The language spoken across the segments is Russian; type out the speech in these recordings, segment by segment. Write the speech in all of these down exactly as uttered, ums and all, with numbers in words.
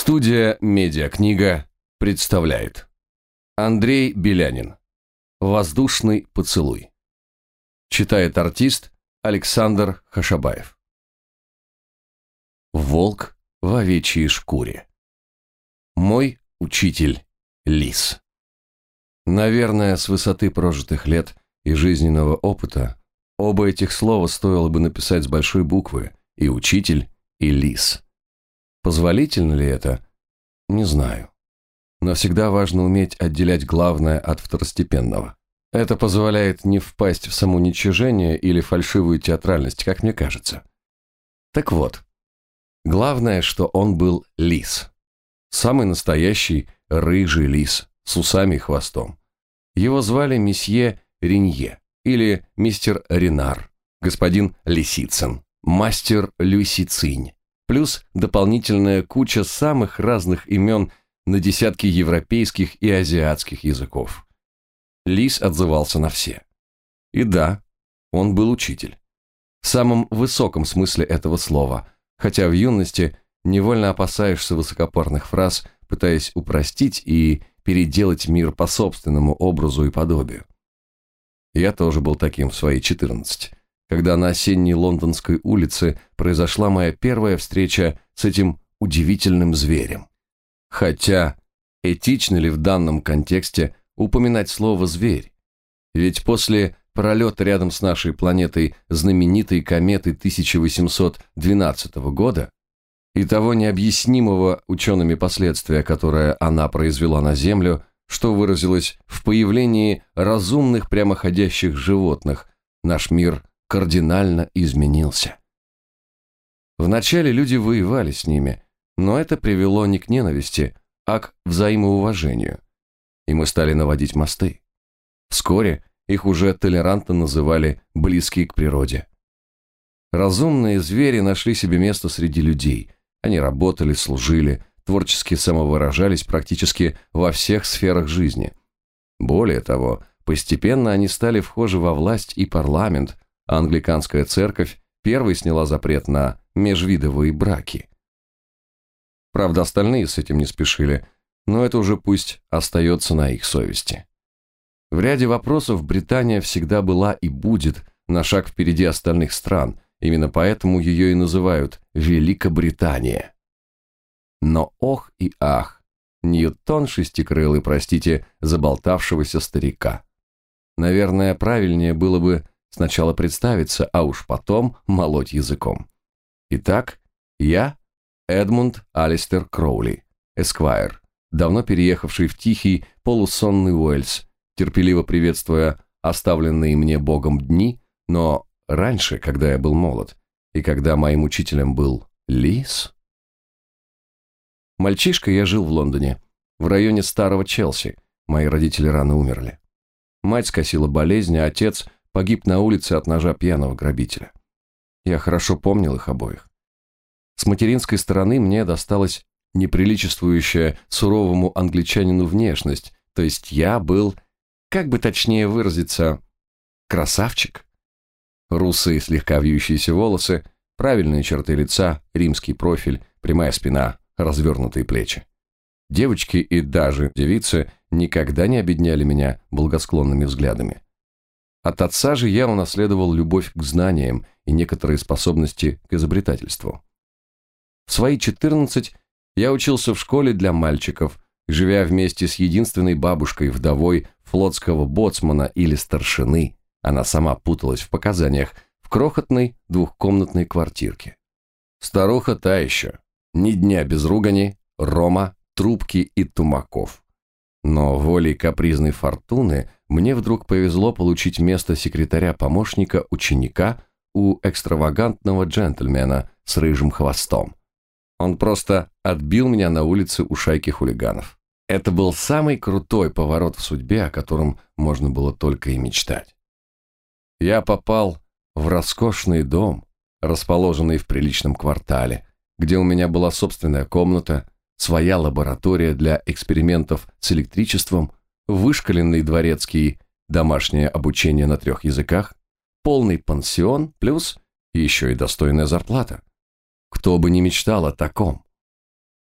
Студия «Медиакнига» представляет Андрей Белянин. «Воздушный поцелуй». Читает артист Александр Хашабаев. Волк в овечьей шкуре. Мой учитель лис. Наверное, с высоты прожитых лет и жизненного опыта оба этих слова стоило бы написать с большой буквы: и учитель, и лис. Позволительно ли это? Не знаю. Но всегда важно уметь отделять главное от второстепенного. Это позволяет не впасть в самоуничижение или фальшивую театральность, как мне кажется. Так вот, главное, что он был лис. Самый настоящий рыжий лис с усами и хвостом. Его звали месье Ренье или мистер Ренар, господин Лисицын, мастер Люсицинь. Плюс дополнительная куча самых разных имен на десятки европейских и азиатских языков. Лис отзывался на все. И да, он был учитель. В самом высоком смысле этого слова, хотя в юности невольно опасаешься высокопарных фраз, пытаясь упростить и переделать мир по собственному образу и подобию. Я тоже был таким в свои четырнадцать. Когда на осенней лондонской улице произошла моя первая встреча с этим удивительным зверем. Хотя, этично ли в данном контексте упоминать слово «зверь»? Ведь после пролета рядом с нашей планетой знаменитой кометы тысяча восемьсот двенадцатого года и того необъяснимого учеными последствия, которое она произвела на Землю, что выразилось в появлении разумных прямоходящих животных, наш мир кардинально изменился. Вначале люди воевали с ними, но это привело не к ненависти, а к взаимоуважению. И мы стали наводить мосты. Вскоре их уже толерантно называли «близкие к природе». Разумные звери нашли себе место среди людей. Они работали, служили, творчески самовыражались практически во всех сферах жизни. Более того, постепенно они стали вхожи во власть и парламент, а англиканская церковь первой сняла запрет на межвидовые браки. Правда, остальные с этим не спешили, но это уже пусть остается на их совести. В ряде вопросов Британия всегда была и будет на шаг впереди остальных стран, именно поэтому ее и называют Великобритания. Но ох и ах, Ньютон шестикрылый, простите, заболтавшегося старика. Наверное, правильнее было бы сначала представиться, а уж потом молоть языком. Итак, я Эдмунд Алистер Кроули, эсквайр, давно переехавший в тихий, полусонный Уэльс, терпеливо приветствуя оставленные мне Богом дни, но раньше, когда я был молод, и когда моим учителем был лис. Мальчишкой я жил в Лондоне, в районе старого Челси. Мои родители рано умерли. Мать скосила болезнь, а отец погиб на улице от ножа пьяного грабителя. Я хорошо помнил их обоих. С материнской стороны мне досталась неприличествующая суровому англичанину внешность, то есть я был, как бы точнее выразиться, красавчик. Русые, слегка вьющиеся волосы, правильные черты лица, римский профиль, прямая спина, развернутые плечи. Девочки и даже девицы никогда не обедняли меня благосклонными взглядами. От отца же я унаследовал любовь к знаниям и некоторые способности к изобретательству. В свои четырнадцать я учился в школе для мальчиков, живя вместе с единственной бабушкой, вдовой флотского боцмана или старшины, она сама путалась в показаниях, в крохотной двухкомнатной квартирке. Старуха та еще, ни дня без ругани, рома, трубки и тумаков. Но волей капризной фортуны мне вдруг повезло получить место секретаря-помощника ученика у экстравагантного джентльмена с рыжим хвостом. Он просто отбил меня на улице у шайки хулиганов. Это был самый крутой поворот в судьбе, о котором можно было только и мечтать. Я попал в роскошный дом, расположенный в приличном квартале, где у меня была собственная комната, своя лаборатория для экспериментов с электричеством, вышколенный дворецкий, домашнее обучение на трех языках, полный пансион, плюс еще и достойная зарплата. Кто бы ни мечтал о таком.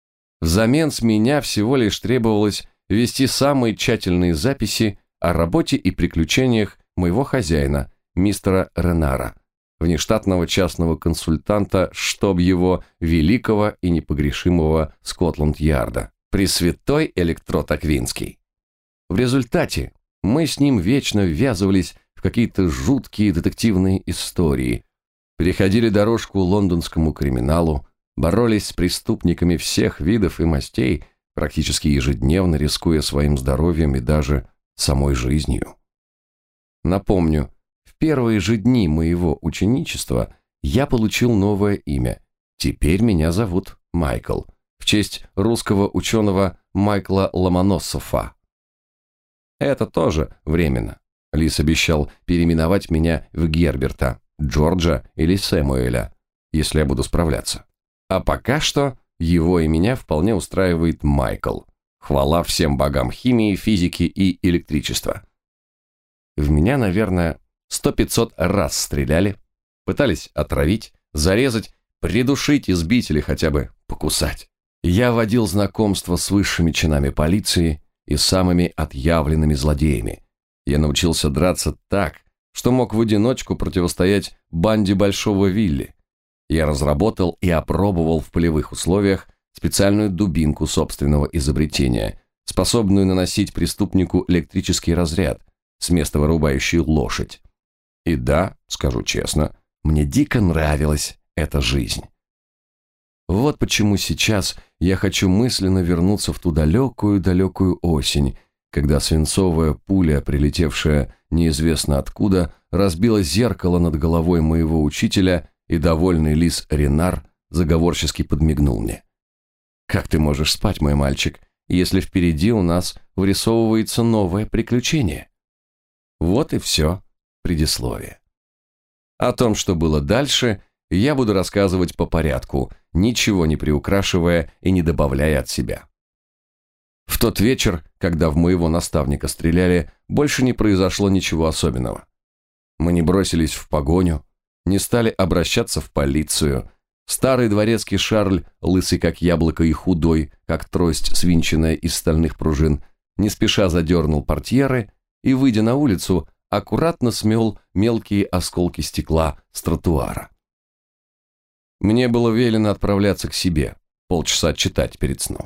Взамен с меня всего лишь требовалось вести самые тщательные записи о работе и приключениях моего хозяина, мистера Ренара, внештатного частного консультанта, чтоб его великого и непогрешимого Скотланд-Ярда, Пресвятой Электрот Аквинский. В результате мы с ним вечно ввязывались в какие-то жуткие детективные истории, переходили дорожку лондонскому криминалу, боролись с преступниками всех видов и мастей, практически ежедневно рискуя своим здоровьем и даже самой жизнью. Напомню, в первые же дни моего ученичества я получил новое имя. Теперь меня зовут Майкл, в честь русского ученого Майкла Ломоносова. Это тоже временно. Лис обещал переименовать меня в Герберта, Джорджа или Сэмуэля, если я буду справляться. А пока что его и меня вполне устраивает Майкл. Хвала всем богам химии, физики и электричества. В меня, наверное, сто-пятьсот раз стреляли, пытались отравить, зарезать, придушить, избить или хотя бы покусать. Я водил знакомства с высшими чинами полиции и самыми отъявленными злодеями. Я научился драться так, что мог в одиночку противостоять банде Большого Вилли. Я разработал и опробовал в полевых условиях специальную дубинку собственного изобретения, способную наносить преступнику электрический разряд, с места вырубающий лошадь. И да, скажу честно, мне дико нравилась эта жизнь. Вот почему сейчас я хочу мысленно вернуться в ту далекую-далекую осень, когда свинцовая пуля, прилетевшая неизвестно откуда, разбила зеркало над головой моего учителя, и довольный лис Ренар заговорчески подмигнул мне. «Как ты можешь спать, мой мальчик, если впереди у нас вырисовывается новое приключение?» Вот и все предисловие. О том, что было дальше, я буду рассказывать по порядку, ничего не приукрашивая и не добавляя от себя. В тот вечер, когда в моего наставника стреляли, больше не произошло ничего особенного. Мы не бросились в погоню, не стали обращаться в полицию. Старый дворецкий Шарль, лысый как яблоко и худой, как трость, свинченная из стальных пружин, не спеша задернул портьеры и, выйдя на улицу, аккуратно смел мелкие осколки стекла с тротуара. Мне было велено отправляться к себе, полчаса читать перед сном.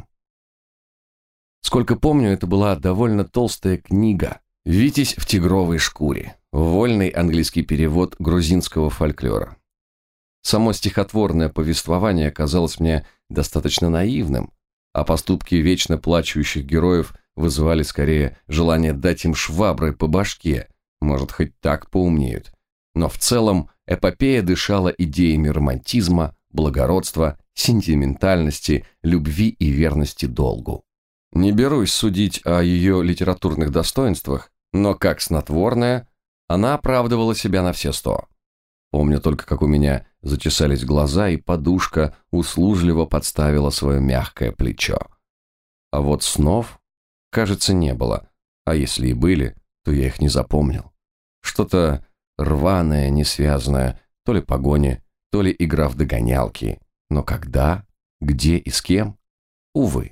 Сколько помню, это была довольно толстая книга «Витязь в тигровой шкуре», вольный английский перевод грузинского фольклора. Само стихотворное повествование казалось мне достаточно наивным, а поступки вечно плачущих героев вызывали скорее желание дать им шваброй по башке, может, хоть так поумнеют. Но в целом эпопея дышала идеями романтизма, благородства, сентиментальности, любви и верности долгу. Не берусь судить о ее литературных достоинствах, но как снотворная она оправдывала себя на все сто. Помню только, как у меня зачесались глаза, и подушка услужливо подставила свое мягкое плечо. А вот снов, кажется, не было, а если и были, то я их не запомнил. Что-то рваное, несвязанное, то ли погоня, то ли игра в догонялки. Но когда, где и с кем? Увы.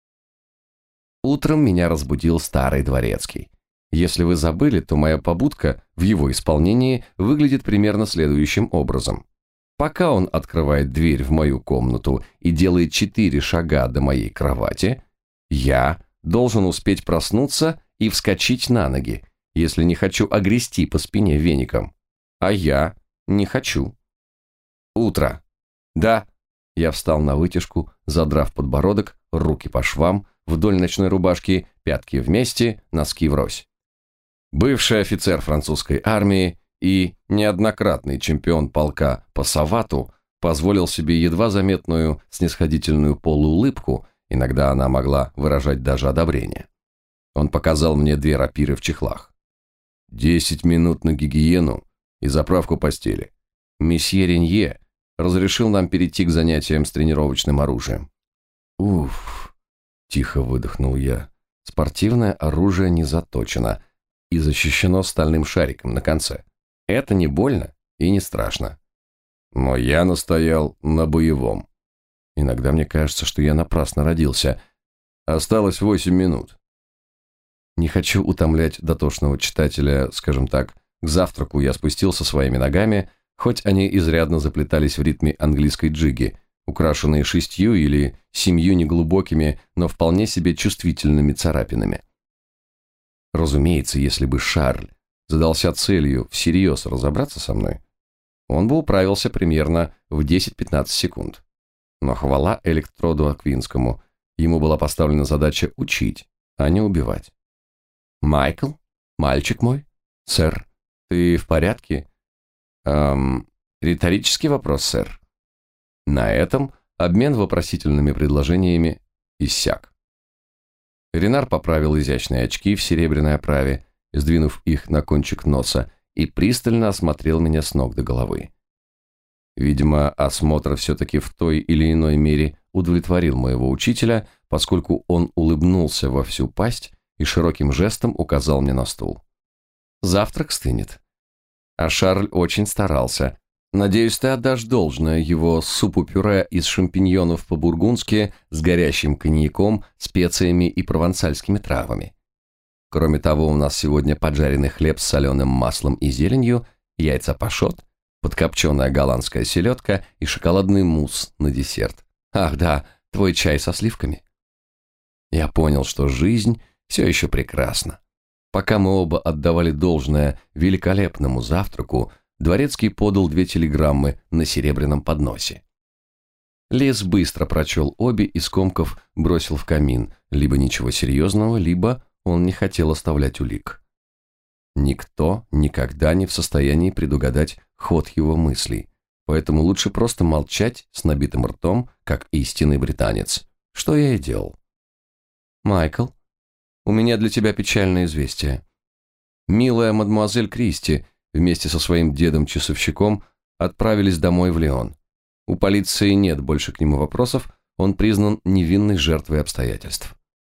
Утром меня разбудил старый дворецкий. Если вы забыли, то моя побудка в его исполнении выглядит примерно следующим образом. Пока он открывает дверь в мою комнату и делает четыре шага до моей кровати, я должен успеть проснуться и вскочить на ноги, если не хочу огрести по спине веником. А я не хочу. Утро. Да. Я встал на вытяжку, задрав подбородок, руки по швам, вдоль ночной рубашки, пятки вместе, носки врозь. Бывший офицер французской армии и неоднократный чемпион полка по савату позволил себе едва заметную снисходительную полуулыбку, иногда она могла выражать даже одобрение. Он показал мне две рапиры в чехлах. Десять минут на гигиену и заправку постели. Месье Ренье разрешил нам перейти к занятиям с тренировочным оружием. Уф, тихо выдохнул я. Спортивное оружие не заточено и защищено стальным шариком на конце. Это не больно и не страшно. Но я настоял на боевом. Иногда мне кажется, что я напрасно родился. Осталось восемь минут. Не хочу утомлять дотошного читателя, скажем так. К завтраку я спустился своими ногами, хоть они изрядно заплетались в ритме английской джиги, украшенные шестью или семью неглубокими, но вполне себе чувствительными царапинами. Разумеется, если бы Шарль задался целью всерьез разобраться со мной, он бы управился примерно в десять-пятнадцать секунд. Но хвала Электроду Аквинскому, ему была поставлена задача учить, а не убивать. «Майкл? Мальчик мой? Сэр, ты в порядке?» «Эм, риторический вопрос, сэр». На этом обмен вопросительными предложениями иссяк. Ренар поправил изящные очки в серебряной оправе, сдвинув их на кончик носа, и пристально осмотрел меня с ног до головы. Видимо, осмотр все-таки в той или иной мере удовлетворил моего учителя, поскольку он улыбнулся во всю пасть и широким жестом указал мне на стул. «Завтрак стынет». А Шарль очень старался. Надеюсь, ты отдашь должное его супу-пюре из шампиньонов по-бургундски с горящим коньяком, специями и провансальскими травами. Кроме того, у нас сегодня поджаренный хлеб с соленым маслом и зеленью, яйца пашот, подкопченая голландская селедка и шоколадный мусс на десерт. Ах да, твой чай со сливками. Я понял, что жизнь все еще прекрасна. Пока мы оба отдавали должное великолепному завтраку, Дворецкий подал две телеграммы на серебряном подносе. Лис быстро прочел обе и, скомков, бросил в камин. Либо ничего серьезного, либо он не хотел оставлять улик. Никто никогда не в состоянии предугадать ход его мыслей, поэтому лучше просто молчать с набитым ртом, как истинный британец, что я и делал. «Майкл, у меня для тебя печальное известие. Милая мадемуазель Кристи вместе со своим дедом-часовщиком отправились домой в Лион. У полиции нет больше к нему вопросов, он признан невинной жертвой обстоятельств».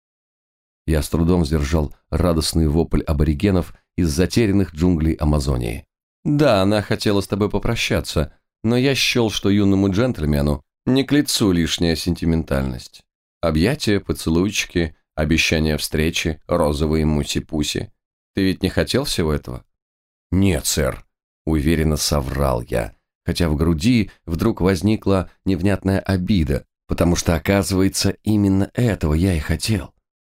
Я с трудом сдержал радостный вопль аборигенов из затерянных джунглей Амазонии. «Да, она хотела с тобой попрощаться, но я счел, что юному джентльмену не к лицу лишняя сентиментальность. Объятия, поцелуйчики, обещания встречи, розовые муси-пуси. Ты ведь не хотел всего этого?» «Нет, сэр», — уверенно соврал я, хотя в груди вдруг возникла невнятная обида, потому что, оказывается, именно этого я и хотел.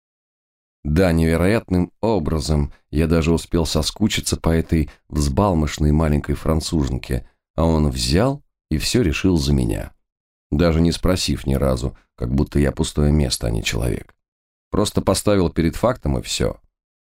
Да, невероятным образом я даже успел соскучиться по этой взбалмошной маленькой француженке, а он взял и все решил за меня, даже не спросив ни разу, как будто я пустое место, а не человек. Просто поставил перед фактом и все.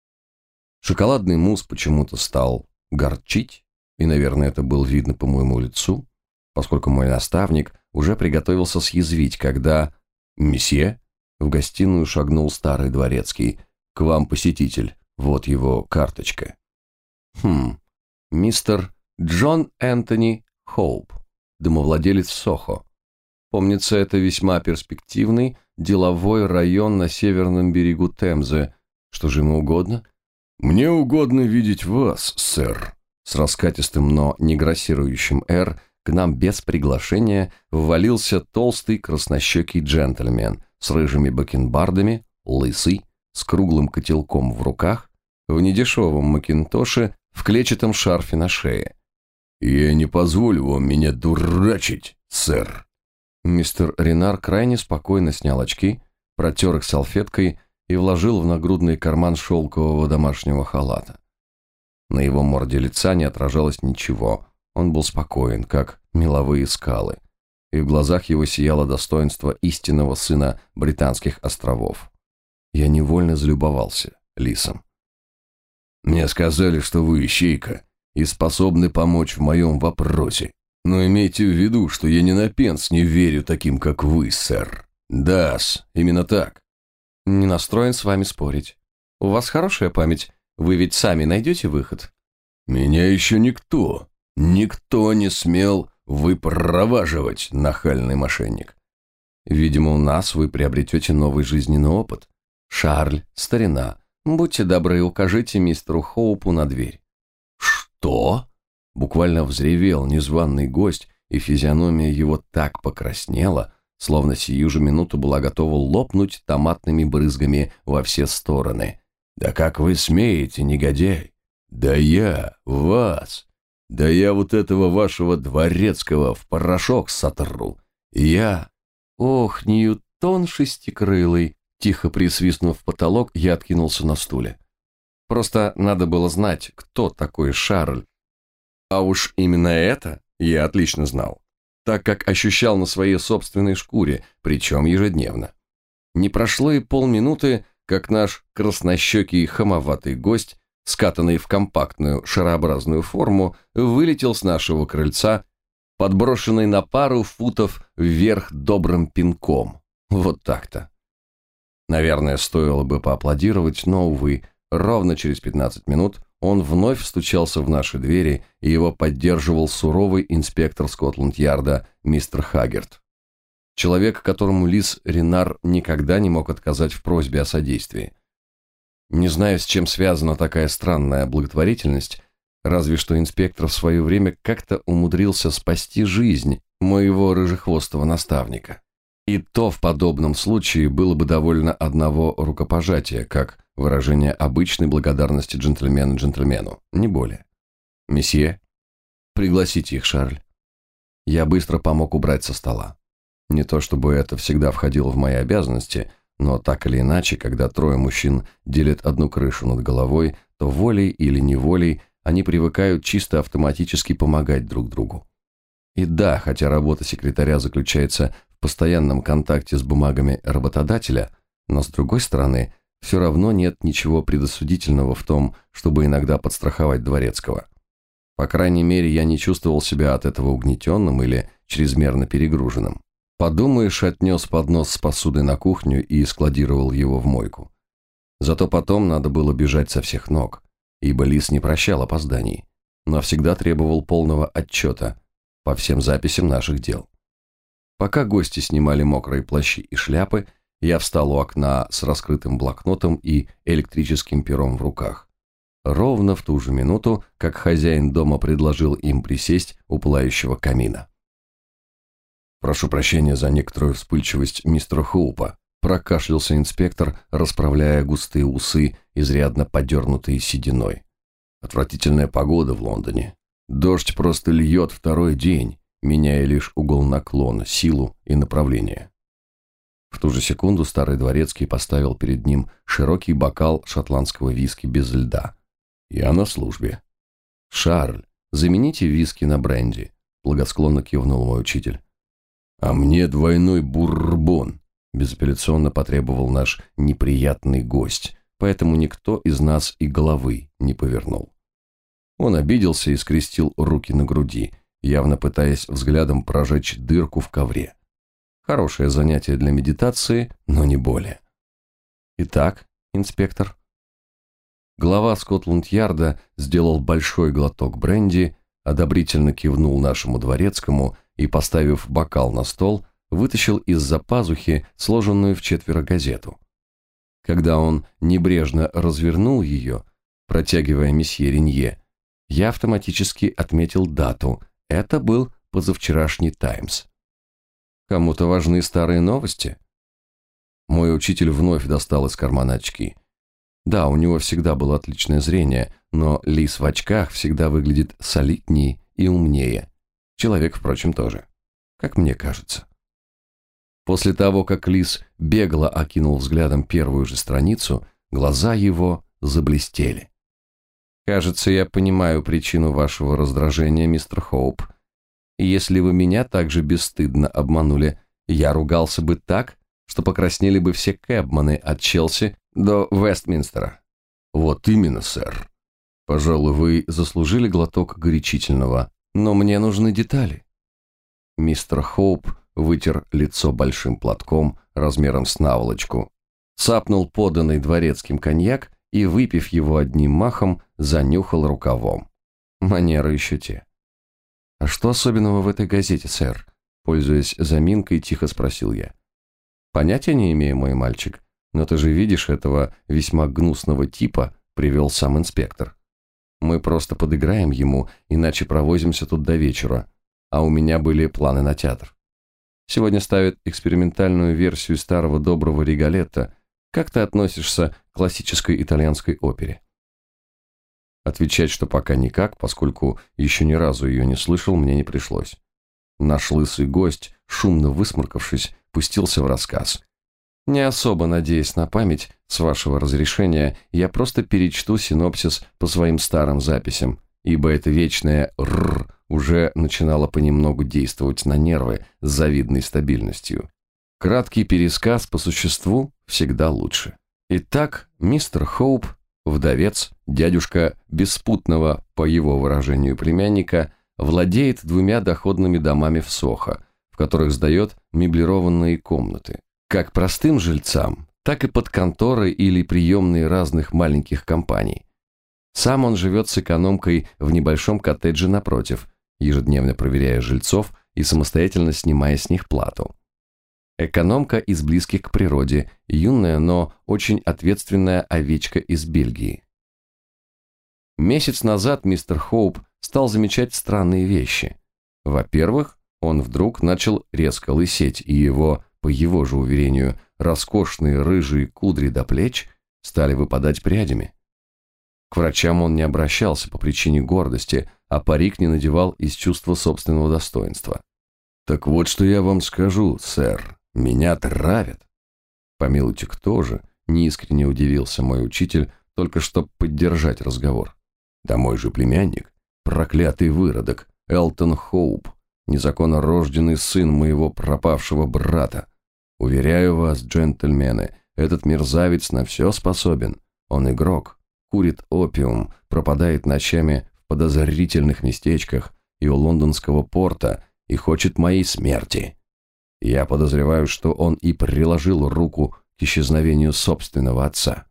Шоколадный мусс почему-то стал горчить, и, наверное, это было видно по моему лицу, поскольку мой наставник уже приготовился съязвить, когда «Месье?» в гостиную шагнул старый дворецкий. «К вам посетитель, вот его карточка». «Хм, мистер Джон Энтони Хоуп, домовладелец Сохо. Помнится, это весьма перспективный деловой район на северном берегу Темзы. Что же ему угодно?» «Мне угодно видеть вас, сэр». С раскатистым, но не грассирующим «р» к нам без приглашения ввалился толстый краснощекий джентльмен с рыжими бакенбардами, лысый, с круглым котелком в руках, в недешевом макинтоше, в клетчатом шарфе на шее. «Я не позволю вам меня дурачить, сэр». Мистер Ренар крайне спокойно снял очки, протер их салфеткой и вложил в нагрудный карман шелкового домашнего халата. На его морде лица не отражалось ничего, он был спокоен, как меловые скалы, и в глазах его сияло достоинство истинного сына Британских островов. Я невольно залюбовался лисом. «Мне сказали, что вы ищейка и способны помочь в моем вопросе. Но имейте в виду, что я ни на пенс не верю таким, как вы, сэр. Да-с, именно так». «Не настроен с вами спорить. У вас хорошая память, вы ведь сами найдете выход». «Меня еще никто, никто не смел выпроваживать, нахальный мошенник». «Видимо, у нас вы приобретете новый жизненный опыт. Шарль, старина, будьте добры, укажите мистеру Хоупу на дверь». «Что?» — буквально взревел незваный гость, и физиономия его так покраснела, словно сию же минуту была готова лопнуть томатными брызгами во все стороны. «Да как вы смеете, негодяй? Да я вас! Да я вот этого вашего дворецкого в порошок сотру! Я...» «Ох, Ньютон шестикрылый!» Тихо присвистнув в потолок, я откинулся на стуле. Просто надо было знать, кто такой Шарль. А уж именно это я отлично знал, так как ощущал на своей собственной шкуре, причем ежедневно. Не прошло и полминуты, как наш краснощекий хамоватый гость, скатанный в компактную шарообразную форму, вылетел с нашего крыльца, подброшенный на пару футов вверх добрым пинком. Вот так-то. Наверное, стоило бы поаплодировать, но, увы, ровно через пятнадцать минут он вновь стучался в наши двери, и его поддерживал суровый инспектор Скотланд-Ярда мистер Хаггерт. Человек, которому Лис Ренар никогда не мог отказать в просьбе о содействии. Не знаю, с чем связана такая странная благотворительность, разве что инспектор в свое время как-то умудрился спасти жизнь моего рыжехвостого наставника. И то в подобном случае было бы довольно одного рукопожатия, как выражение обычной благодарности джентльмена джентльмену, не более. «Месье, пригласите их, Шарль». Я быстро помог убрать со стола. Не то чтобы это всегда входило в мои обязанности, но так или иначе, когда трое мужчин делят одну крышу над головой, то волей или неволей они привыкают чисто автоматически помогать друг другу. И да, хотя работа секретаря заключается в постоянном контакте с бумагами работодателя, но с другой стороны, все равно нет ничего предосудительного в том, чтобы иногда подстраховать дворецкого. По крайней мере, я не чувствовал себя от этого угнетенным или чрезмерно перегруженным. Подумаешь, отнес поднос с посудой на кухню и складировал его в мойку. Зато потом надо было бежать со всех ног, ибо Лис не прощал опозданий, но всегда требовал полного отчета по всем записям наших дел. Пока гости снимали мокрые плащи и шляпы, я встал у окна с раскрытым блокнотом и электрическим пером в руках. Ровно в ту же минуту, как хозяин дома предложил им присесть у пылающего камина. «Прошу прощения за некоторую вспыльчивость мистера Хоупа», прокашлялся инспектор, расправляя густые усы, изрядно подернутые сединой. «Отвратительная погода в Лондоне. Дождь просто льет второй день, меняя лишь угол наклона, силу и направление». В ту же секунду старый дворецкий поставил перед ним широкий бокал шотландского виски без льда. «Я на службе». «Шарль, замените виски на бренди», — благосклонно кивнул мой учитель. «А мне двойной бурбон», — безапелляционно потребовал наш неприятный гость, поэтому никто из нас и головы не повернул. Он обиделся и скрестил руки на груди, явно пытаясь взглядом прожечь дырку в ковре. Хорошее занятие для медитации, но не более. «Итак, инспектор». Глава Скотланд-Ярда сделал большой глоток бренди, одобрительно кивнул нашему дворецкому и, поставив бокал на стол, вытащил из-за пазухи сложенную вчетверо газету. Когда он небрежно развернул ее, протягивая месье Ренье, я автоматически отметил дату. Это был позавчерашний «Таймс». Кому-то важны старые новости? Мой учитель вновь достал из кармана очки. Да, у него всегда было отличное зрение, но Лис в очках всегда выглядит солиднее и умнее. Человек, впрочем, тоже, как мне кажется. После того, как Лис бегло окинул взглядом первую же страницу, глаза его заблестели. «Кажется, я понимаю причину вашего раздражения, мистер Хоуп. Если вы меня так же бесстыдно обманули, я ругался бы так, что покраснели бы все кэбманы от Челси до Вестминстера». «Вот именно, сэр. Пожалуй, вы заслужили глоток горячительного, но мне нужны детали». Мистер Хоуп вытер лицо большим платком размером с наволочку, цапнул поданный дворецким коньяк и, выпив его одним махом, занюхал рукавом. Манеры еще те. «А что особенного в этой газете, сэр?» Пользуясь заминкой, тихо спросил я. «Понятия не имею, мой мальчик, но ты же видишь, этого весьма гнусного типа привел сам инспектор. Мы просто подыграем ему, иначе провозимся тут до вечера, а у меня были планы на театр». Сегодня ставят экспериментальную версию старого доброго Риголетто. Как ты относишься к классической итальянской опере?» Отвечать, что пока никак, поскольку еще ни разу ее не слышал, мне не пришлось. Наш лысый гость, шумно высморкавшись, пустился в рассказ. Не особо надеясь на память, с вашего разрешения, я просто перечту синопсис по своим старым записям, ибо это вечное «рррр» уже начинало понемногу действовать на нервы с завидной стабильностью. Краткий пересказ по существу всегда лучше. Итак, мистер Хоуп, вдовец, дядюшка беспутного, по его выражению, племянника, владеет двумя доходными домами в Сохо, в которых сдает меблированные комнаты. Как простым жильцам, так и под конторы или приемные разных маленьких компаний. Сам он живет с экономкой в небольшом коттедже напротив, ежедневно проверяя жильцов и самостоятельно снимая с них плату. Экономка из близких к природе, юная, но очень ответственная овечка из Бельгии. Месяц назад мистер Хоуп стал замечать странные вещи. Во-первых, он вдруг начал резко лысеть, и его, по его же уверению, роскошные рыжие кудри до плеч стали выпадать прядями. К врачам он не обращался по причине гордости, а парик не надевал из чувства собственного достоинства. «Так вот, что я вам скажу, сэр, меня травят». Помилуйте, кто же? Неискренне удивился мой учитель, только чтобы поддержать разговор. «Да мой же племянник, проклятый выродок, Элтон Хоуп, незаконно рожденный сын моего пропавшего брата. Уверяю вас, джентльмены, этот мерзавец на все способен. Он игрок, курит опиум, пропадает ночами в подозрительных местечках и у лондонского порта и хочет моей смерти. Я подозреваю, что он и приложил руку к исчезновению собственного отца».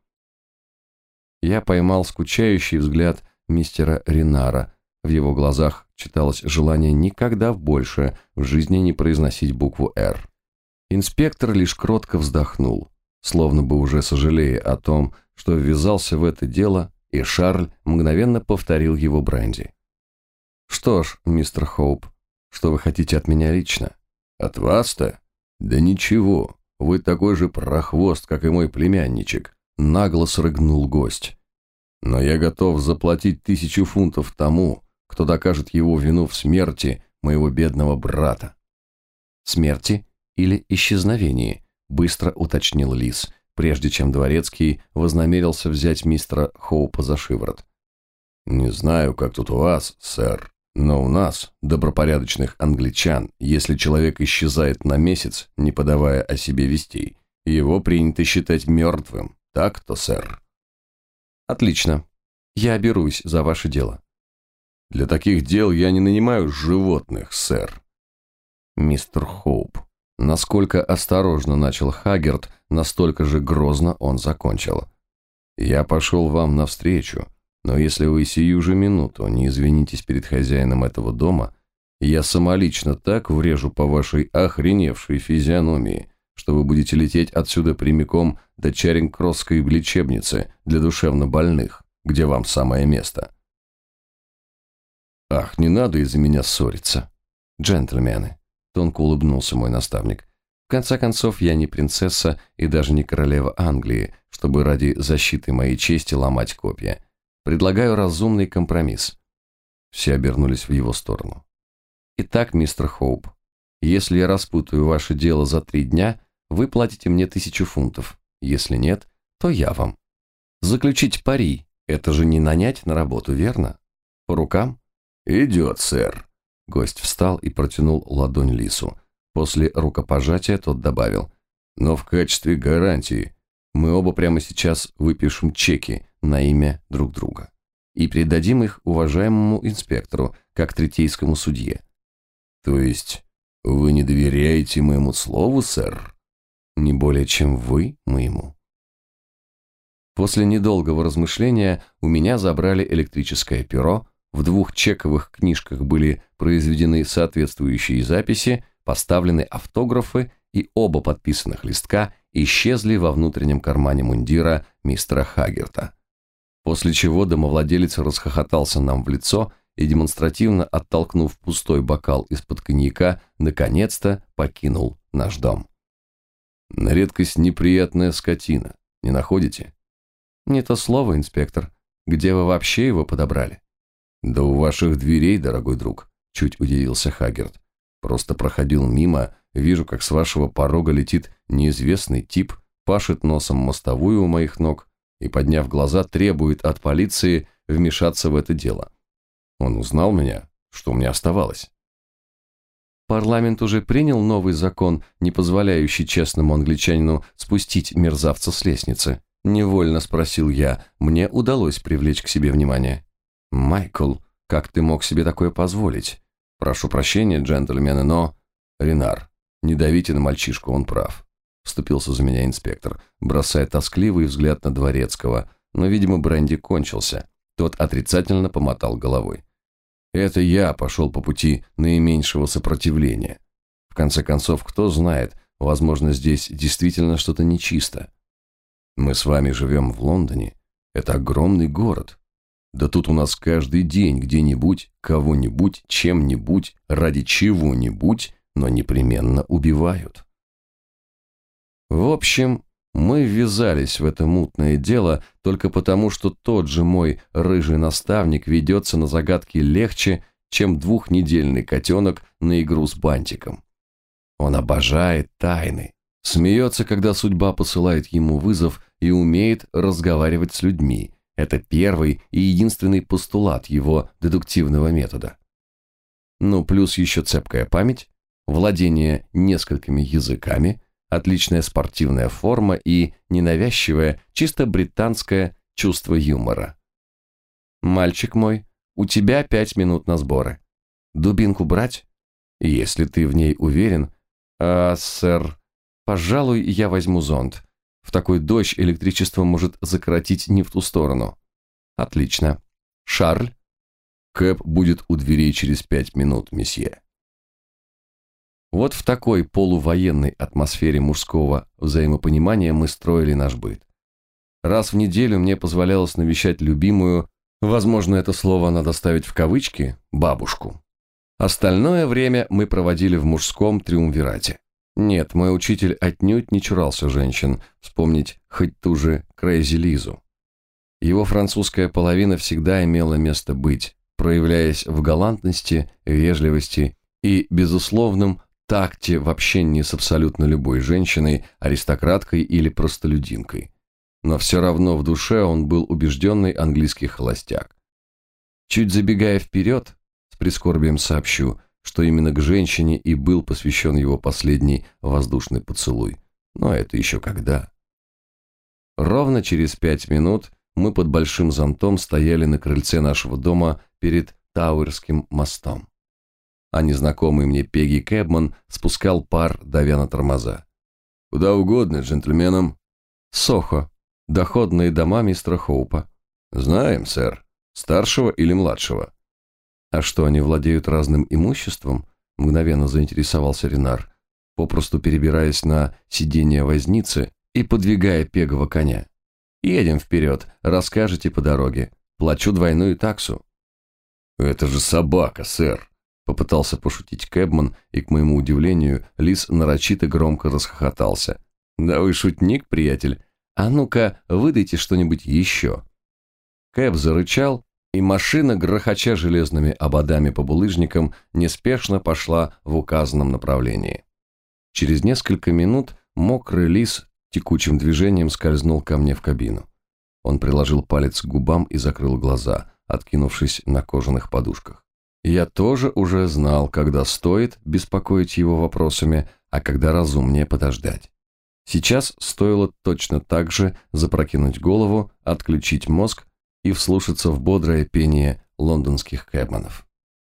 Я поймал скучающий взгляд мистера Ринара. В его глазах читалось желание никогда больше в жизни не произносить букву «Р». Инспектор лишь кротко вздохнул, словно бы уже сожалея о том, что ввязался в это дело, и Шарль мгновенно повторил его бренди. «Что ж, мистер Хоуп, что вы хотите от меня лично?» «От вас-то? Да ничего, вы такой же прохвост, как и мой племянничек», — нагло срыгнул гость. «Но я готов заплатить тысячу фунтов тому, кто докажет его вину в смерти моего бедного брата». «Смерти или исчезновении?» — быстро уточнил Лис, прежде чем дворецкий вознамерился взять мистера Хоупа за шиворот. «Не знаю, как тут у вас, сэр, но у нас, добропорядочных англичан, если человек исчезает на месяц, не подавая о себе вестей, его принято считать мертвым, так-то, сэр?» «Отлично. Я берусь за ваше дело». «Для таких дел я не нанимаю животных, сэр». «Мистер Хоуп». Насколько осторожно начал Хаггерт, настолько же грозно он закончил. «Я пошел вам навстречу, но если вы сию же минуту не извинитесь перед хозяином этого дома, я самолично так врежу по вашей охреневшей физиономии, что вы будете лететь отсюда прямиком до Чаринг-Кроссской лечебницы для душевнобольных, где вам самое место». «Ах, не надо из-за меня ссориться, джентльмены», — тонко улыбнулся мой наставник. «В конце концов, я не принцесса и даже не королева Англии, чтобы ради защиты моей чести ломать копья. Предлагаю разумный компромисс». Все обернулись в его сторону. «Итак, мистер Хоуп, если я распутаю ваше дело за три дня, вы платите мне тысячу фунтов. Если нет, то я вам. Заключить пари – это же не нанять на работу, верно? По рукам?» «Идет, сэр». Гость встал и протянул ладонь Лису. После рукопожатия тот добавил: «Но в качестве гарантии мы оба прямо сейчас выпишем чеки на имя друг друга и передадим их уважаемому инспектору, как третейскому судье». «То есть вы не доверяете моему слову, сэр?» «Не более, чем вы моему». После недолгого размышления у меня забрали электрическое перо, в двух чековых книжках были произведены соответствующие записи, поставлены автографы, и оба подписанных листка исчезли во внутреннем кармане мундира мистера Хаггерта. После чего домовладелец расхохотался нам в лицо и, демонстративно оттолкнув пустой бокал из-под коньяка, наконец-то покинул наш дом. На редкость неприятная скотина, не находите? Не то слово, инспектор. Где вы вообще его подобрали? Да у ваших дверей, дорогой друг, чуть удивился Хаггерд. Просто проходил мимо, вижу, как с вашего порога летит неизвестный тип, пашет носом мостовую у моих ног и, подняв глаза, требует от полиции вмешаться в это дело. Он узнал меня, что мне оставалось. Парламент уже принял новый закон, не позволяющий честному англичанину спустить мерзавца с лестницы. Невольно спросил я, мне удалось привлечь к себе внимание. Майкл, как ты мог себе такое позволить? Прошу прощения, джентльмены, но... Ренар, не давите на мальчишку, он прав. Вступился за меня инспектор, бросая тоскливый взгляд на Дворецкого, но, видимо, бренди кончился. Тот отрицательно помотал головой. Это я пошел по пути наименьшего сопротивления. В конце концов, кто знает, возможно, здесь действительно что-то нечисто. Мы с вами живем в Лондоне. Это огромный город. Да тут у нас каждый день где-нибудь, кого-нибудь, чем-нибудь, ради чего-нибудь, но непременно убивают. В общем, мы ввязались в это мутное дело только потому, что тот же мой рыжий наставник ведется на загадки легче, чем двухнедельный котенок на игру с бантиком. Он обожает тайны, смеется, когда судьба посылает ему вызов, и умеет разговаривать с людьми. Это первый и единственный постулат его дедуктивного метода. Ну, плюс еще цепкая память, владение несколькими языками, отличная спортивная форма и ненавязчивое, чисто британское чувство юмора. «Мальчик мой, у тебя пять минут на сборы. Дубинку брать? Если ты в ней уверен. А, сэр, пожалуй, я возьму зонт. В такой дождь электричество может закоротить не в ту сторону. Отлично. Шарль? Кэб будет у дверей через пять минут, месье». Вот в такой полувоенной атмосфере мужского взаимопонимания мы строили наш быт. Раз в неделю мне позволялось навещать любимую, возможно, это слово надо ставить в кавычки, бабушку. Остальное время мы проводили в мужском триумвирате. Нет, мой учитель отнюдь не чурался женщин, вспомнить хоть ту же Крейзи Лизу. Его французская половина всегда имела место быть, проявляясь в галантности, вежливости и безусловном такте в общении с абсолютно любой женщиной, аристократкой или простолюдинкой. Но все равно в душе он был убежденный английский холостяк. Чуть забегая вперед, с прискорбием сообщу, что именно к женщине и был посвящен его последний воздушный поцелуй. Но это еще когда. Ровно через пять минут мы под большим зонтом стояли на крыльце нашего дома перед Тауэрским мостом. А незнакомый мне Пегги Кэбман спускал пар, давя на тормоза. «Куда угодно, джентльменам». «Сохо. Доходные дома мистера Хоупа». «Знаем, сэр. Старшего или младшего?» «А что, они владеют разным имуществом?» — мгновенно заинтересовался Ренар, попросту перебираясь на сиденье возницы и подвигая пегого коня. «Едем вперед, расскажете по дороге. Плачу двойную таксу». «Это же собака, сэр!» Попытался пошутить Кэбман, и, к моему удивлению, Лис нарочито громко расхохотался. «Да вы шутник, приятель. А ну-ка, выдайте что-нибудь еще». Кэб зарычал, и машина, грохоча железными ободами по булыжникам, неспешно пошла в указанном направлении. Через несколько минут мокрый Лис текучим движением скользнул ко мне в кабину. Он приложил палец к губам и закрыл глаза, откинувшись на кожаных подушках. Я тоже уже знал, когда стоит беспокоить его вопросами, а когда разумнее подождать. Сейчас стоило точно так же запрокинуть голову, отключить мозг и вслушаться в бодрое пение лондонских кэбманов.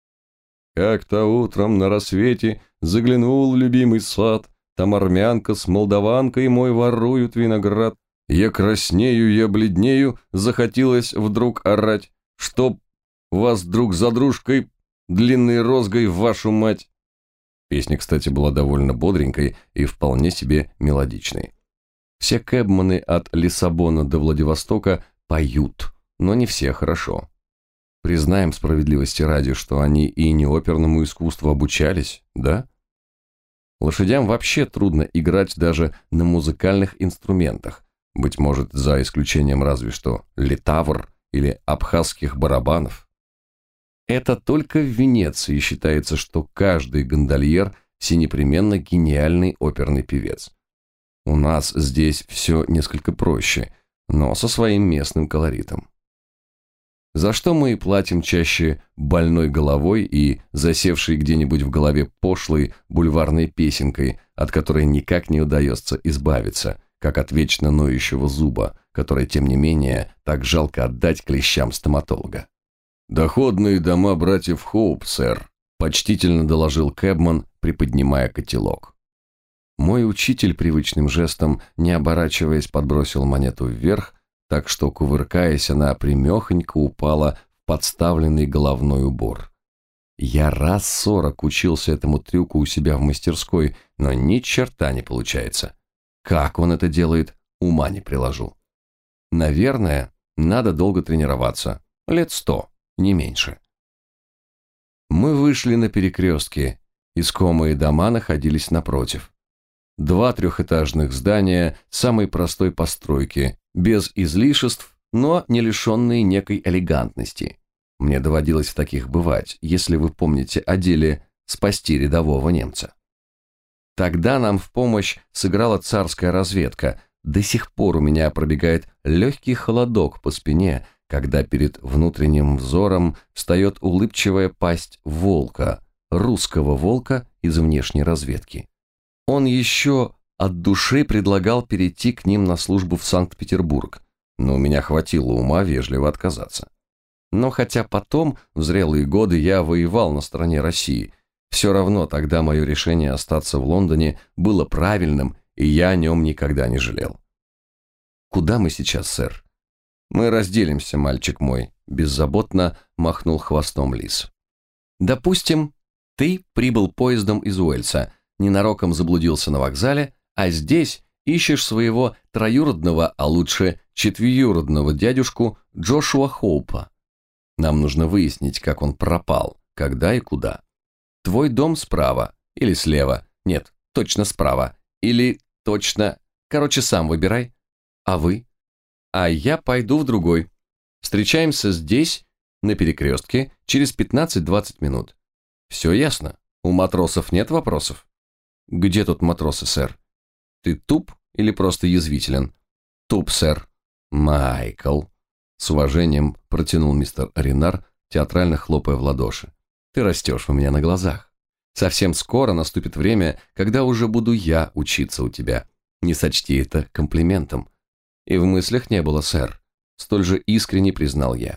Как-то утром на рассвете заглянул в любимый сад, там армянка с молдаванкой мой воруют виноград. Я краснею, я бледнею, захотелось вдруг орать, чтоб вас друг за дружкой длинной розгой в вашу мать. Песня, кстати, была довольно бодренькой и вполне себе мелодичной. Все кэбманы от Лиссабона до Владивостока поют, но не все хорошо. Признаем справедливости ради, что они и не оперному искусству обучались, да? Лошадям вообще трудно играть даже на музыкальных инструментах, быть может, за исключением разве что литавр или абхазских барабанов. Это только в Венеции считается, что каждый гондольер всенепременно гениальный оперный певец. У нас здесь все несколько проще, но со своим местным колоритом. За что мы и платим чаще больной головой и засевшей где-нибудь в голове пошлой бульварной песенкой, от которой никак не удается избавиться, как от вечно ноющего зуба, который, тем не менее, так жалко отдать клещам стоматолога. «Доходные дома братьев Хоуп, сэр», – почтительно доложил кэбман, приподнимая котелок. Мой учитель привычным жестом, не оборачиваясь, подбросил монету вверх, так что, кувыркаясь, она примехонько упала в подставленный головной убор. Я раз сорок учился этому трюку у себя в мастерской, но ни черта не получается. Как он это делает, ума не приложу. Наверное, надо долго тренироваться, лет сто, не меньше. Мы вышли на перекрестке, искомые дома находились напротив. Два трехэтажных здания самой простой постройки, без излишеств, но не лишенные некой элегантности. Мне доводилось в таких бывать, если вы помните о деле «Спасти рядового немца». Тогда нам в помощь сыграла царская разведка. До сих пор у меня пробегает легкий холодок по спине, когда перед внутренним взором встает улыбчивая пасть волка, русского волка из внешней разведки. Он еще от души предлагал перейти к ним на службу в Санкт-Петербург, но у меня хватило ума вежливо отказаться. Но хотя потом, в зрелые годы, я воевал на стороне России, все равно тогда мое решение остаться в Лондоне было правильным, и я о нем никогда не жалел. «Куда мы сейчас, сэр?» «Мы разделимся, мальчик мой», – беззаботно махнул хвостом лис. «Допустим, ты прибыл поездом из Уэльса, ненароком заблудился на вокзале, а здесь ищешь своего троюродного, а лучше четвеюродного дядюшку Джошуа Хоупа. Нам нужно выяснить, как он пропал, когда и куда. Твой дом справа или слева, нет, точно справа, или точно, короче, сам выбирай. А вы? А я пойду в другой. Встречаемся здесь, на перекрестке, через пятнадцать-двадцать минут. Все ясно? У матросов нет вопросов?» «Где тут матросы, сэр?» «Ты туп или просто язвителен?» «Туп, сэр». «Майкл», — с уважением протянул мистер Ренар, театрально хлопая в ладоши. «Ты растешь у меня на глазах. Совсем скоро наступит время, когда уже буду я учиться у тебя. Не сочти это комплиментом». «И в мыслях не было, сэр», — столь же искренне признал я.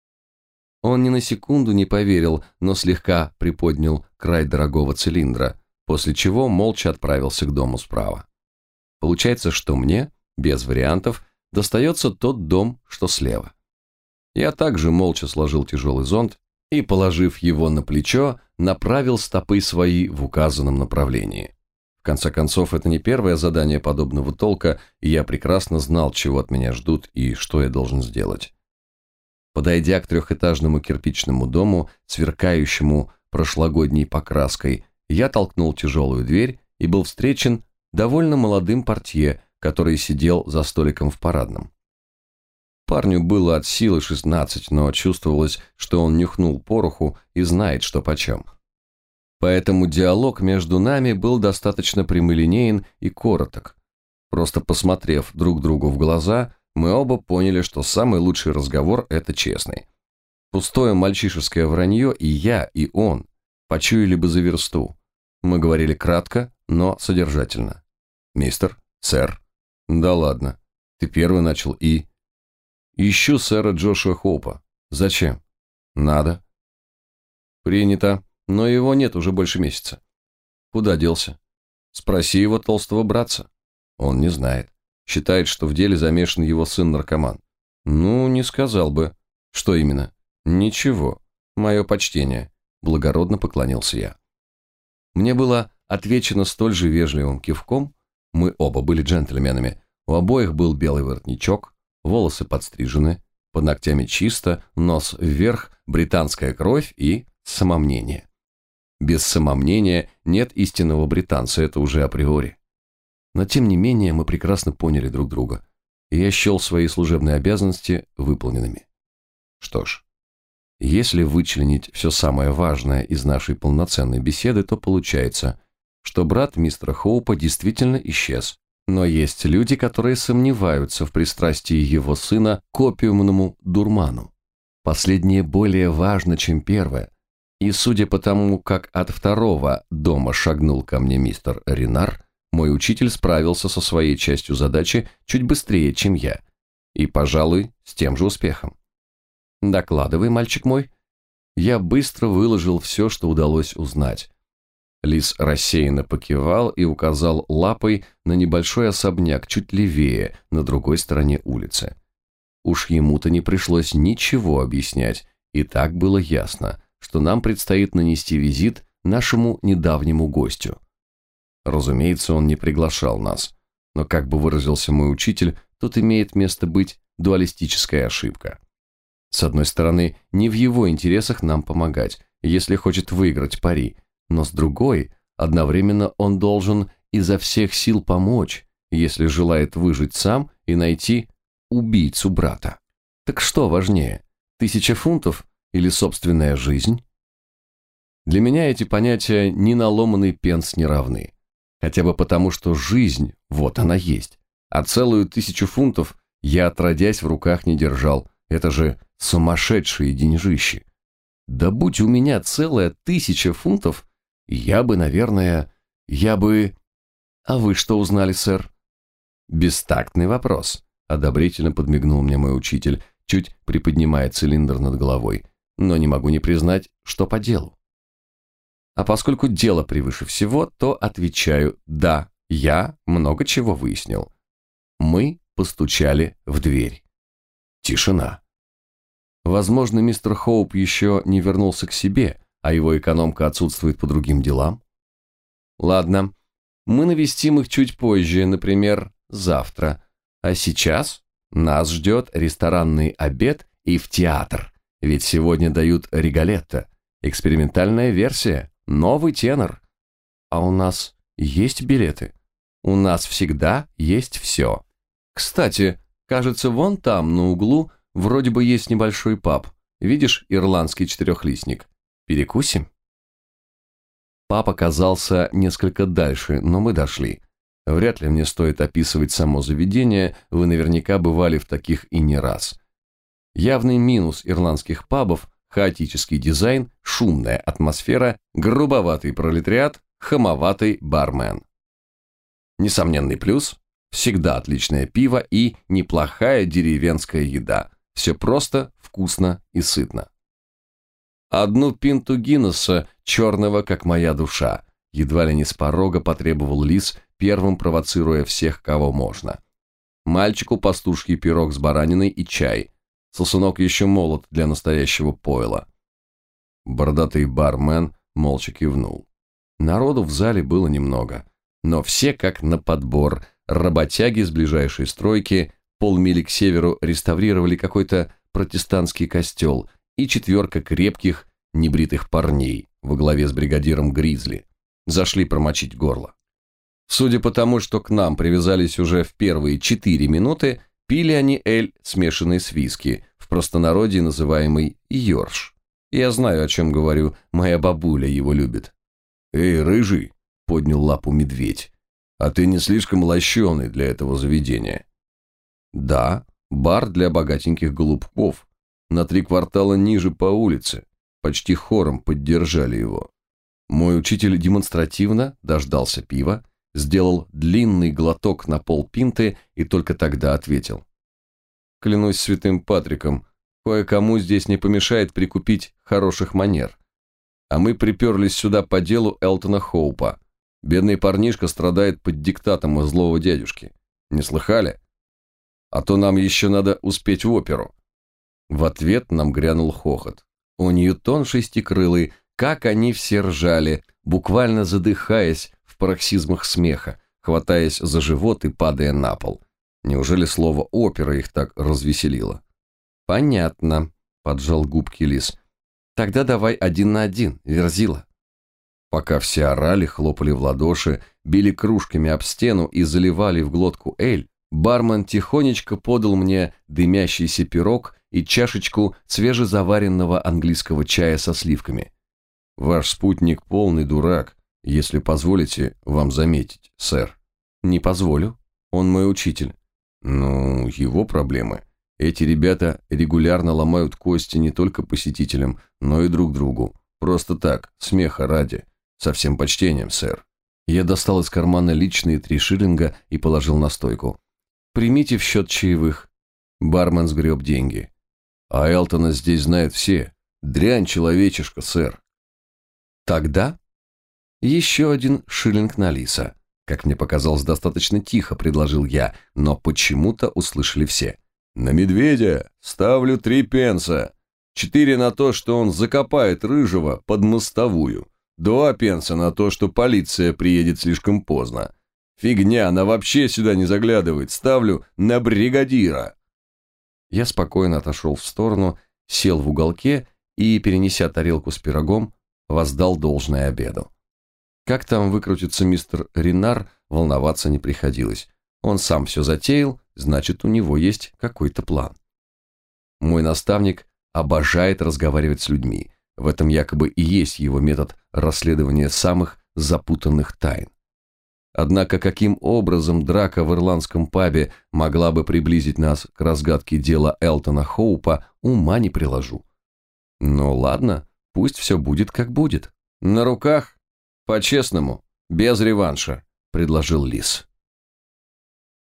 Он ни на секунду не поверил, но слегка приподнял край дорогого цилиндра, после чего молча отправился к дому справа. Получается, что мне, без вариантов, достается тот дом, что слева. Я также молча сложил тяжелый зонт и, положив его на плечо, направил стопы свои в указанном направлении. В конце концов, это не первое задание подобного толка, и я прекрасно знал, чего от меня ждут и что я должен сделать. Подойдя к трехэтажному кирпичному дому, сверкающему прошлогодней покраской, я толкнул тяжелую дверь и был встречен довольно молодым портье, который сидел за столиком в парадном. Парню было от силы шестнадцать, но чувствовалось, что он нюхнул пороху и знает, что почем. Поэтому диалог между нами был достаточно прямолинеен и короток. Просто посмотрев друг другу в глаза, мы оба поняли, что самый лучший разговор – это честный. Пустое мальчишеское вранье и я, и он почуяли бы за версту. Мы говорили кратко, но содержательно. «Мистер? Сэр?» «Да ладно. Ты первый начал и...» «Ищу сэра Джошуа Хоупа. Зачем?» «Надо». «Принято, но его нет уже больше месяца». «Куда делся?» «Спроси его толстого братца». «Он не знает. Считает, что в деле замешан его сын-наркоман». «Ну, не сказал бы». «Что именно?» «Ничего. Мое почтение». Благородно поклонился я. Мне было отвечено столь же вежливым кивком. Мы оба были джентльменами. У обоих был белый воротничок, волосы подстрижены, под ногтями чисто, нос вверх, британская кровь и самомнение. Без самомнения нет истинного британца, это уже априори. Но тем не менее мы прекрасно поняли друг друга, и я счел свои служебные обязанности выполненными. Что ж, если вычленить все самое важное из нашей полноценной беседы, то получается, что брат мистера Хоупа действительно исчез. Но есть люди, которые сомневаются в пристрастии его сына к опиумному дурману. Последнее более важно, чем первое. И судя по тому, как от второго дома шагнул ко мне мистер Ренар, мой учитель справился со своей частью задачи чуть быстрее, чем я. И, пожалуй, с тем же успехом. «Докладывай, мальчик мой». Я быстро выложил все, что удалось узнать. Лис рассеянно покивал и указал лапой на небольшой особняк чуть левее, на другой стороне улицы. Уж ему-то не пришлось ничего объяснять, и так было ясно, что нам предстоит нанести визит нашему недавнему гостю. Разумеется, он не приглашал нас, но, как бы выразился мой учитель, тут имеет место быть дуалистическая ошибка. С одной стороны, не в его интересах нам помогать, если хочет выиграть пари, но с другой, одновременно он должен изо всех сил помочь, если желает выжить сам и найти убийцу брата. Так что важнее, тысяча фунтов или собственная жизнь? Для меня эти понятия ни на ломаный пенс не равны. Хотя бы потому, что жизнь, вот она есть, а целую тысячу фунтов я отродясь в руках не держал. Это же сумасшедшие деньжищи. Да будь у меня целая тысяча фунтов, я бы, наверное, я бы... А вы что узнали, сэр? Бестактный вопрос, одобрительно подмигнул мне мой учитель, чуть приподнимая цилиндр над головой, но не могу не признать, что по делу. А поскольку дело превыше всего, то отвечаю: да, я много чего выяснил. Мы постучали в дверь. Тишина. Возможно, мистер Хоуп еще не вернулся к себе, а его экономка отсутствует по другим делам. Ладно, мы навестим их чуть позже, например, завтра. А сейчас нас ждет ресторанный обед и в театр, ведь сегодня дают Риголетто, экспериментальная версия, новый тенор. А у нас есть билеты? У нас всегда есть все. Кстати, кажется, вон там, на углу, вроде бы есть небольшой паб. Видишь ирландский четырехлистник? Перекусим? Паб оказался несколько дальше, но мы дошли. Вряд ли мне стоит описывать само заведение, вы наверняка бывали в таких и не раз. Явный минус ирландских пабов – хаотический дизайн, шумная атмосфера, грубоватый пролетариат, хамоватый бармен. Несомненный плюс – всегда отличное пиво и неплохая деревенская еда. Все просто, вкусно и сытно. Одну пинту Гиннесса, черного, как моя душа, едва ли не с порога потребовал Лис, первым провоцируя всех, кого можно. Мальчику пастуший пирог с бараниной и чай. Сосунок еще молод для настоящего пойла. Бородатый бармен молча кивнул. Народу в зале было немного, но все как на подбор. Работяги с ближайшей стройки полмили к северу реставрировали какой-то протестантский костел и четверка крепких, небритых парней во главе с бригадиром Гризли зашли промочить горло. Судя по тому, что к нам привязались уже в первые четыре минуты, пили они эль, смешанный с виски, в простонародье называемый йорш. Я знаю, о чем говорю, моя бабуля его любит. «Эй, рыжий!» — поднял лапу медведь. «А ты не слишком лощеный для этого заведения?» «Да, бар для богатеньких голубков. На три квартала ниже по улице». Почти хором поддержали его. Мой учитель демонстративно дождался пива, сделал длинный глоток на полпинты и только тогда ответил. «Клянусь святым Патриком, кое-кому здесь не помешает прикупить хороших манер. А мы приперлись сюда по делу Элтона Хоупа. Бедный парнишка страдает под диктатом из злого дядюшки. Не слыхали? А то нам еще надо успеть в оперу». В ответ нам грянул хохот. О, Ньютон шестикрылый, как они все ржали, буквально задыхаясь в пароксизмах смеха, хватаясь за живот и падая на пол. Неужели слово «опера» их так развеселило? Понятно, поджал губки Лис. Тогда давай один на один, Верзила. Пока все орали, хлопали в ладоши, били кружками об стену и заливали в глотку эль, бармен тихонечко подал мне дымящийся пирог и чашечку свежезаваренного английского чая со сливками. Ваш спутник полный дурак, если позволите вам заметить, сэр. Не позволю. Он мой учитель. Ну, его проблемы. Эти ребята регулярно ломают кости не только посетителям, но и друг другу. Просто так, смеха ради. Со всем почтением, сэр. Я достал из кармана личные три шиллинга и положил на стойку. Примите в счет чаевых. Бармен сгреб деньги. А Элтона здесь знают все. Дрянь человечишка, сэр. Тогда еще один шиллинг на Лиса. Как мне показалось, достаточно тихо предложил я, но почему-то услышали все. На медведя ставлю три пенса. Четыре на то, что он закопает рыжего под мостовую. Два пенса на то, что полиция приедет слишком поздно. Фигня, она вообще сюда не заглядывает. Ставлю на бригадира. Я спокойно отошел в сторону, сел в уголке и, перенеся тарелку с пирогом, воздал должное обеду. Как там выкрутится мистер Ренар, волноваться не приходилось. Он сам все затеял, значит, у него есть какой-то план. Мой наставник обожает разговаривать с людьми. В этом якобы и есть его метод расследования самых запутанных тайн. Однако каким образом драка в ирландском пабе могла бы приблизить нас к разгадке дела Элтона Хоупа, ума не приложу. Ну ладно, пусть все будет как будет. На руках, по-честному, без реванша, предложил Лис.